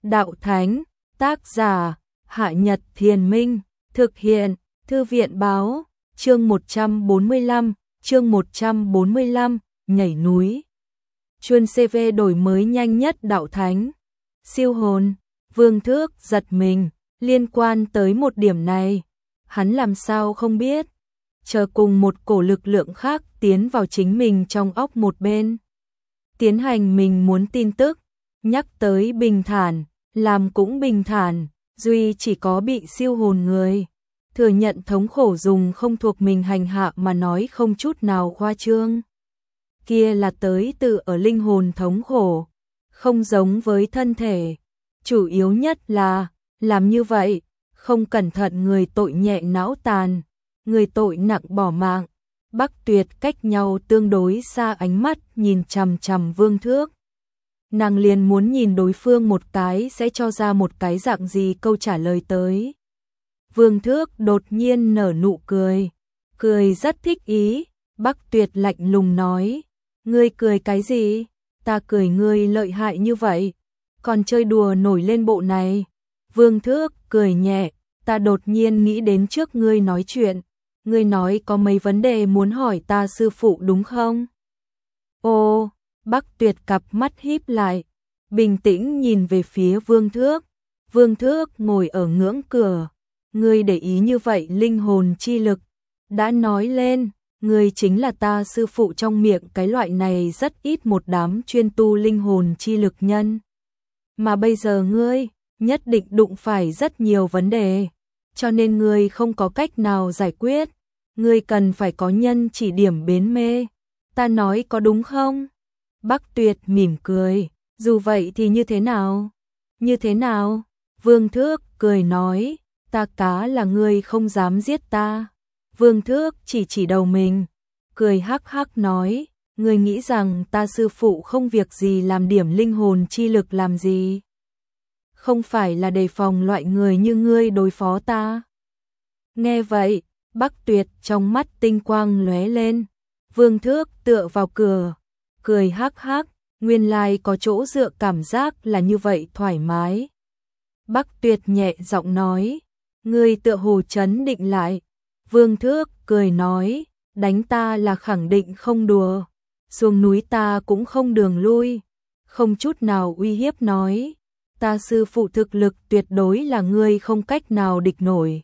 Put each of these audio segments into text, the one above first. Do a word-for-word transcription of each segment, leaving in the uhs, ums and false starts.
đạo thánh, tác giả, Hạ Nhật Thiền Minh, thực hiện, Thư viện báo, chương một trăm bốn mươi lăm, chương một trăm bốn mươi lăm, nhảy núi. Chuân xê vê đổi mới nhanh nhất đạo thánh. Siêu hồn, Vương Thước giật mình, liên quan tới một điểm này, hắn làm sao không biết. Chờ cùng một cổ lực lượng khác tiến vào chính mình trong óc một bên. Tiến hành mình muốn tin tức, nhắc tới bình thản, làm cũng bình thản, duy chỉ có bị siêu hồn người. Thừa nhận thống khổ dùng không thuộc mình hành hạ mà nói không chút nào khoa trương. Kia là tới từ ở linh hồn thống khổ, không giống với thân thể. Chủ yếu nhất là, làm như vậy, không cẩn thận người tội nhẹ não tàn, người tội nặng bỏ mạng. Bắc Tuyệt cách nhau tương đối xa ánh mắt nhìn chằm chằm Vương Thước. Nàng liền muốn nhìn đối phương một cái sẽ cho ra một cái dạng gì câu trả lời tới. Vương Thước đột nhiên nở nụ cười, cười rất thích ý. Bắc Tuyệt lạnh lùng nói, ngươi cười cái gì? Ta cười ngươi lợi hại như vậy, còn chơi đùa nổi lên bộ này. Vương Thước cười nhẹ, ta đột nhiên nghĩ đến trước ngươi nói chuyện, ngươi nói có mấy vấn đề muốn hỏi ta sư phụ đúng không? Ô, Bắc Tuyệt cặp mắt híp lại, bình tĩnh nhìn về phía Vương Thước. Vương Thước ngồi ở ngưỡng cửa, ngươi để ý như vậy linh hồn chi lực, đã nói lên, ngươi chính là ta sư phụ trong miệng cái loại này rất ít một đám chuyên tu linh hồn chi lực nhân. Mà bây giờ ngươi, nhất định đụng phải rất nhiều vấn đề, cho nên ngươi không có cách nào giải quyết, ngươi cần phải có nhân chỉ điểm bến mê. Ta nói có đúng không? Bắc Tuyệt mỉm cười, dù vậy thì như thế nào? Như thế nào? Vương Thước cười nói, ta cá là ngươi không dám giết ta. Vương Thước chỉ chỉ đầu mình, cười hắc hắc nói, ngươi nghĩ rằng ta sư phụ không việc gì làm điểm linh hồn chi lực làm gì? Không phải là đề phòng loại người như ngươi đối phó ta? Nghe vậy, Bắc Tuyệt trong mắt tinh quang lóe lên. Vương Thước tựa vào cửa, cười hắc hắc, nguyên lai có chỗ dựa cảm giác là như vậy thoải mái. Bắc Tuyệt nhẹ giọng nói, ngươi tựa hồ trấn định lại. Vương Thước cười nói, đánh ta là khẳng định không đùa, xuống núi ta cũng không đường lui, không chút nào uy hiếp nói, ta sư phụ thực lực tuyệt đối là ngươi không cách nào địch nổi.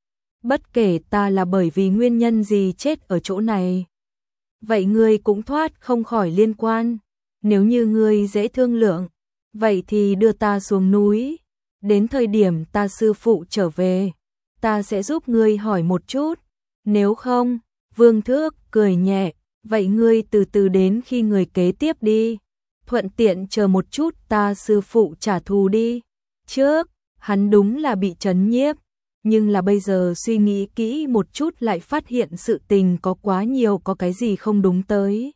Bất kể ta là bởi vì nguyên nhân gì chết ở chỗ này, vậy ngươi cũng thoát không khỏi liên quan. Nếu như ngươi dễ thương lượng, vậy thì đưa ta xuống núi, đến thời điểm ta sư phụ trở về, ta sẽ giúp ngươi hỏi một chút. Nếu không, Vương Thước cười nhẹ, vậy ngươi từ từ đến khi người kế tiếp đi, thuận tiện chờ một chút ta sư phụ trả thù đi. Trước, hắn đúng là bị trấn nhiếp, nhưng là bây giờ suy nghĩ kỹ một chút lại phát hiện sự tình có quá nhiều, có cái gì không đúng tới.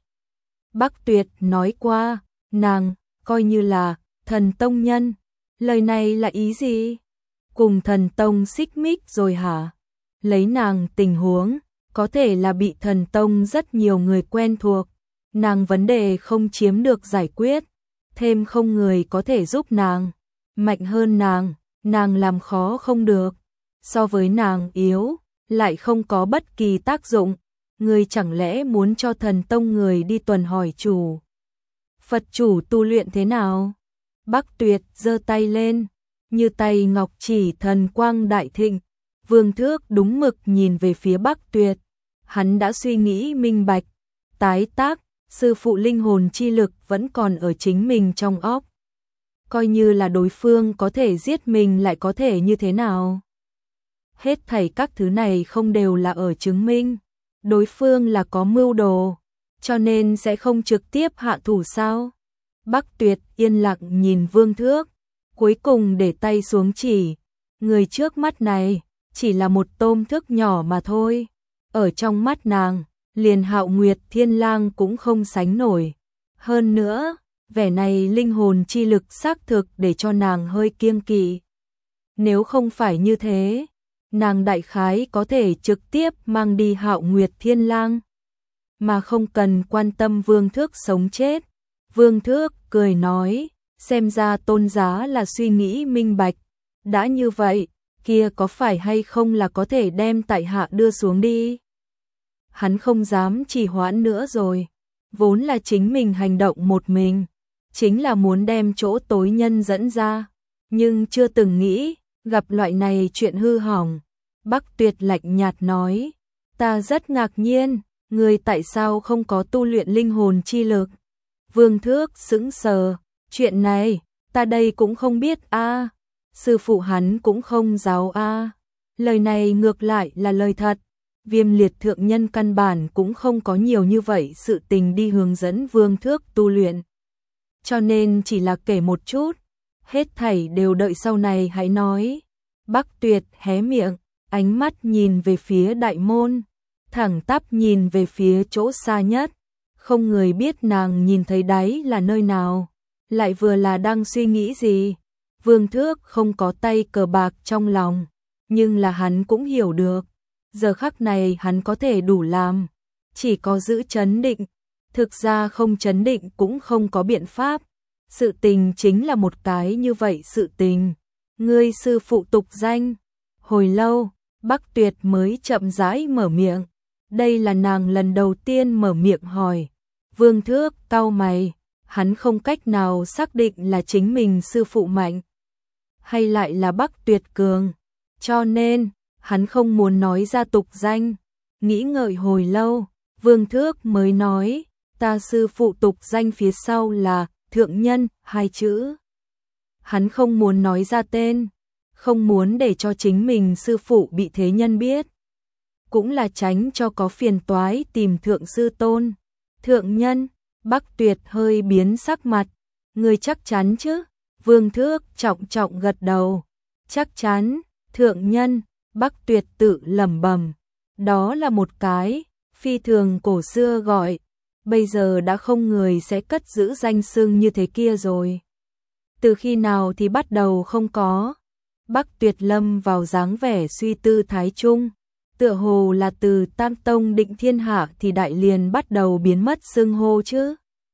Bắc Tuyệt nói qua, nàng, coi như là, thần tông nhân, lời này là ý gì? Cùng thần tông xích mích rồi hả? Lấy nàng tình huống, có thể là bị thần tông rất nhiều người quen thuộc, nàng vấn đề không chiếm được giải quyết, thêm không người có thể giúp nàng, mạnh hơn nàng, nàng làm khó không được, so với nàng yếu, lại không có bất kỳ tác dụng, người chẳng lẽ muốn cho thần tông người đi tuần hỏi chủ Phật chủ tu luyện thế nào? Bắc Tuyệt giơ tay lên, như tay ngọc chỉ thần quang đại thịnh. Vương Thước đúng mực nhìn về phía Bắc Tuyệt, hắn đã suy nghĩ minh bạch, tái tác, sư phụ linh hồn chi lực vẫn còn ở chính mình trong óc. Coi như là đối phương có thể giết mình lại có thể như thế nào? Hết thảy các thứ này không đều là ở chứng minh đối phương là có mưu đồ, cho nên sẽ không trực tiếp hạ thủ sao? Bắc Tuyệt yên lặng nhìn Vương Thước, cuối cùng để tay xuống chỉ, người trước mắt này chỉ là một tôm thước nhỏ mà thôi, ở trong mắt nàng, liền Hạo Nguyệt Thiên Lang cũng không sánh nổi. Hơn nữa, vẻ này linh hồn chi lực xác thực để cho nàng hơi kiêng kỵ. Nếu không phải như thế, nàng đại khái có thể trực tiếp mang đi Hạo Nguyệt Thiên Lang, mà không cần quan tâm Vương Thước sống chết. Vương Thước cười nói, xem ra Tôn Giá là suy nghĩ minh bạch, đã như vậy, kia có phải hay không là có thể đem tại hạ đưa xuống đi. Hắn không dám trì hoãn nữa rồi, vốn là chính mình hành động một mình, chính là muốn đem chỗ tối nhân dẫn ra, nhưng chưa từng nghĩ, gặp loại này chuyện hư hỏng. Bắc Tuyệt lạnh nhạt nói, ta rất ngạc nhiên, người tại sao không có tu luyện linh hồn chi lực? Vương Thước sững sờ, chuyện này, ta đây cũng không biết a, sư phụ hắn cũng không giáo a. Lời này ngược lại là lời thật, Viêm Liệt thượng nhân căn bản cũng không có nhiều như vậy sự tình đi hướng dẫn Vương Thước tu luyện. Cho nên chỉ là kể một chút, hết thảy đều đợi sau này hãy nói. Bắc Tuyệt hé miệng, ánh mắt nhìn về phía đại môn, thẳng tắp nhìn về phía chỗ xa nhất, không người biết nàng nhìn thấy đáy là nơi nào, lại vừa là đang suy nghĩ gì. Vương Thước không có tay cờ bạc trong lòng, nhưng là hắn cũng hiểu được, giờ khắc này hắn có thể đủ làm, chỉ có giữ chấn định, thực ra không chấn định cũng không có biện pháp, sự tình chính là một cái như vậy sự tình. Ngươi sư phụ tục danh. Hồi lâu, Bắc Tuyệt mới chậm rãi mở miệng, đây là nàng lần đầu tiên mở miệng hỏi. Vương Thước cau mày, hắn không cách nào xác định là chính mình sư phụ mạnh hay lại là Bắc Tuyệt cường, cho nên hắn không muốn nói ra tục danh. Nghĩ ngợi hồi lâu, Vương Thước mới nói, ta sư phụ tục danh phía sau là thượng nhân hai chữ. Hắn không muốn nói ra tên, không muốn để cho chính mình sư phụ bị thế nhân biết, cũng là tránh cho có phiền toái tìm thượng sư tôn. Thượng nhân, Bắc Tuyệt hơi biến sắc mặt, người chắc chắn chứ? Vương Thước trọng trọng gật đầu, chắc chắn. Thượng nhân, Bắc Tuyệt tự lẩm bẩm, đó là một cái phi thường cổ xưa gọi, bây giờ đã không người sẽ cất giữ danh xưng như thế kia rồi. Từ khi nào thì bắt đầu không có? Bắc Tuyệt lâm vào dáng vẻ suy tư thái trung, tựa hồ là từ Tam Tông định thiên hạ thì đại liền bắt đầu biến mất xưng hô chứ.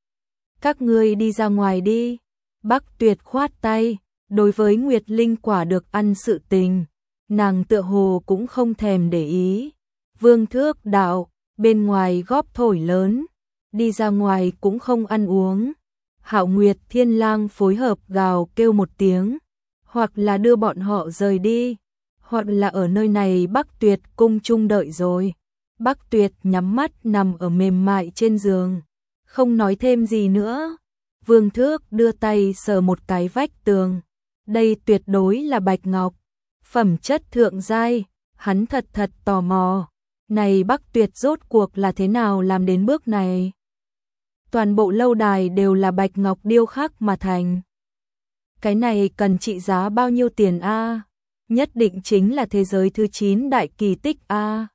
Các ngươi đi ra ngoài đi. Bắc Tuyệt khoát tay, đối với Nguyệt Linh quả được ăn sự tình, nàng tựa hồ cũng không thèm để ý. Vương Thước đạo, bên ngoài góp thổi lớn, đi ra ngoài cũng không ăn uống. Hạo Nguyệt Thiên Lang phối hợp gào kêu một tiếng, hoặc là đưa bọn họ rời đi, hoặc là ở nơi này Bắc Tuyệt cung chung đợi rồi. Bắc Tuyệt nhắm mắt nằm ở mềm mại trên giường, không nói thêm gì nữa. Vương Thước đưa tay sờ một cái vách tường, đây tuyệt đối là bạch ngọc, phẩm chất thượng giai, hắn thật thật tò mò, này Bắc Tuyệt rốt cuộc là thế nào làm đến bước này? Toàn bộ lâu đài đều là bạch ngọc điêu khắc mà thành. Cái này cần trị giá bao nhiêu tiền a? Nhất định chính là thế giới thứ chín đại kỳ tích a.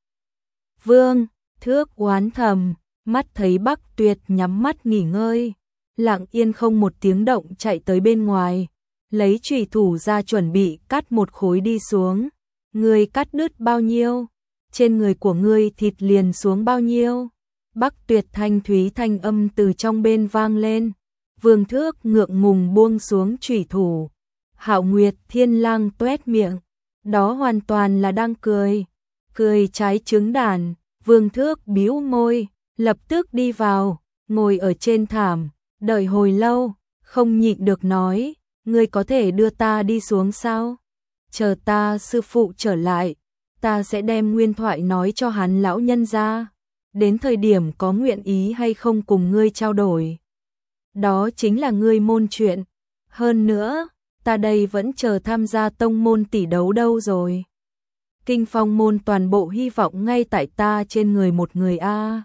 Vương Thước oán thầm, mắt thấy Bắc Tuyệt nhắm mắt nghỉ ngơi, lặng yên không một tiếng động chạy tới bên ngoài, lấy chùy thủ ra chuẩn bị cắt một khối đi xuống. Ngươi cắt đứt bao nhiêu? Trên người của ngươi thịt liền xuống bao nhiêu? Bắc Tuyệt thanh thúy thanh âm từ trong bên vang lên. Vương Thước ngượng ngùng buông xuống chùy thủ. Hạo Nguyệt Thiên Lang toét miệng, đó hoàn toàn là đang cười, cười trái trứng đàn. Vương Thước bĩu môi, lập tức đi vào, ngồi ở trên thảm, đợi hồi lâu, không nhịn được nói, ngươi có thể đưa ta đi xuống sao? Chờ ta sư phụ trở lại, ta sẽ đem nguyên thoại nói cho hắn lão nhân ra, đến thời điểm có nguyện ý hay không cùng ngươi trao đổi. Đó chính là ngươi môn chuyện, hơn nữa, ta đây vẫn chờ tham gia tông môn tỷ đấu đâu rồi. Kinh Phong môn toàn bộ hy vọng ngay tại ta trên người một người a.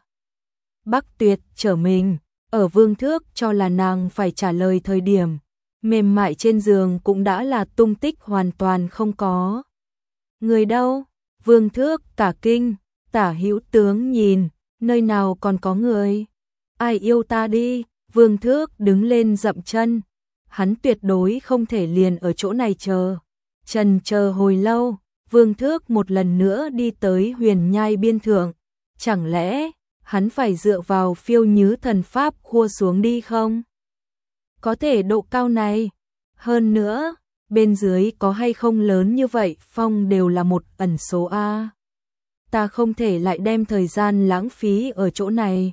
Bắc Tuyệt trở mình, ở Vương Thước cho là nàng phải trả lời thời điểm, mềm mại trên giường cũng đã là tung tích hoàn toàn không có. Người đâu? Vương Thước cả kinh, tả hữu tướng nhìn, nơi nào còn có người? Ai yêu ta đi? Vương Thước đứng lên dậm chân, hắn tuyệt đối không thể liền ở chỗ này chờ. Trần chờ hồi lâu, Vương Thước một lần nữa đi tới huyền nhai biên thượng, chẳng lẽ hắn phải dựa vào phiêu nhứ thần pháp khua xuống đi không? có thể độ cao này. Hơn nữa, bên dưới có hay không lớn như vậy phong đều là một ẩn số A. Ta không thể lại đem thời gian lãng phí ở chỗ này.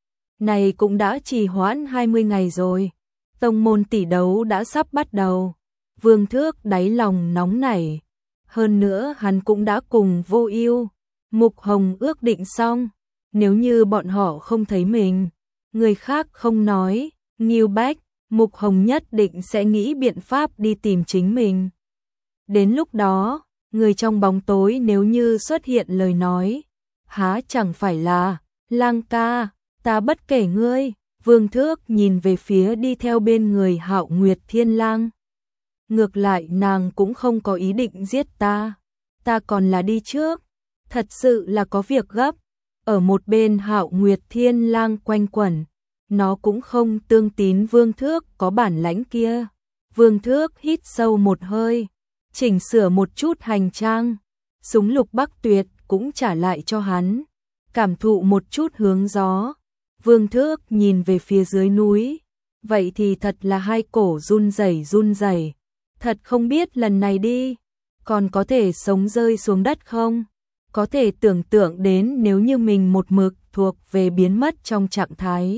Này cũng đã trì hoãn hai mươi ngày rồi. Tông môn tỷ đấu đã sắp bắt đầu. Vương Thước đáy lòng nóng nảy. Hơn nữa hắn cũng đã cùng Vô Ưu, Mục Hồng ước định xong. Nếu như bọn họ không thấy mình, người khác không nói, Ngưu Bách, Mục Hồng nhất định sẽ nghĩ biện pháp đi tìm chính mình. Đến lúc đó, người trong bóng tối nếu như xuất hiện lời nói, há chẳng phải là, Lang ca, ta bất kể ngươi. Vương Thước nhìn về phía đi theo bên người Hạo Nguyệt Thiên Lang. Ngược lại nàng cũng không có ý định giết ta, ta còn là đi trước, thật sự là có việc gấp. Ở một bên Hạo Nguyệt Thiên Lang quanh quẩn, nó cũng không tương tín Vương Thước có bản lãnh kia. Vương Thước hít sâu một hơi, chỉnh sửa một chút hành trang, súng lục Bắc Tuyệt cũng trả lại cho hắn, cảm thụ một chút hướng gió. Vương Thước nhìn về phía dưới núi, vậy thì thật là hai cổ run rẩy run rẩy, thật không biết lần này đi, còn có thể sống rơi xuống đất không? Có thể tưởng tượng đến nếu như mình một mực thuộc về biến mất trong trạng thái.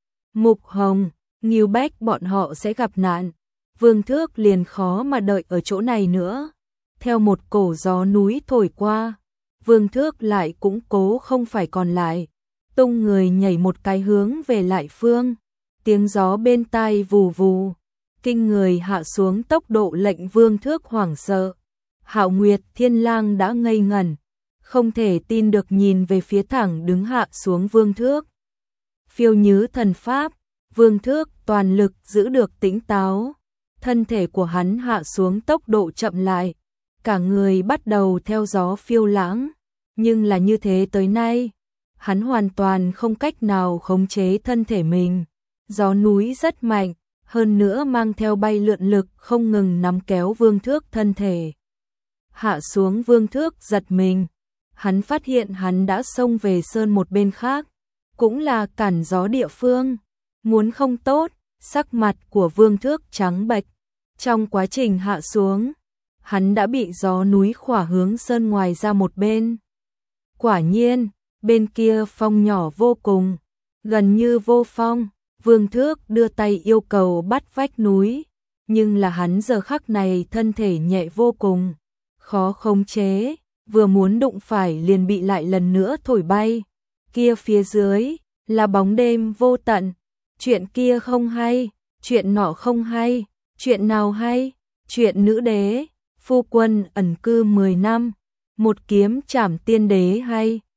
Mục Hồng, Ngưu Bách bọn họ sẽ gặp nạn, Vương Thước liền khó mà đợi ở chỗ này nữa. Theo một cổ gió núi thổi qua, Vương Thước lại cũng cố không phải còn lại, tung người nhảy một cái hướng về lại phương, tiếng gió bên tai vù vù, kinh người hạ xuống tốc độ lệnh Vương Thước hoảng sợ. Hạo Nguyệt Thiên Lang đã ngây ngẩn, không thể tin được nhìn về phía thẳng đứng hạ xuống Vương Thước. Phiêu Nhứ thần pháp, Vương Thước toàn lực giữ được tĩnh táo, thân thể của hắn hạ xuống tốc độ chậm lại, cả người bắt đầu theo gió phiêu lãng, nhưng là như thế tới nay, hắn hoàn toàn không cách nào khống chế thân thể mình. Gió núi rất mạnh, hơn nữa mang theo bay lượn lực không ngừng nắm kéo Vương Thước thân thể. Hạ xuống Vương Thước giật mình, hắn phát hiện hắn đã xông về sơn một bên khác, cũng là cản gió địa phương, muốn không tốt, sắc mặt của Vương Thước trắng bệch. Trong quá trình hạ xuống, hắn đã bị gió núi khỏa hướng sơn ngoài ra một bên. Quả nhiên, bên kia phong nhỏ vô cùng, gần như vô phong. Vương Thước đưa tay yêu cầu bắt vách núi, nhưng là hắn giờ khắc này thân thể nhẹ vô cùng, khó khống chế, vừa muốn đụng phải liền bị lại lần nữa thổi bay. Kia phía dưới là bóng đêm vô tận, chuyện kia không hay, chuyện nọ không hay, chuyện nào hay, chuyện nữ đế, phu quân ẩn cư mười năm, một kiếm trảm tiên đế hay.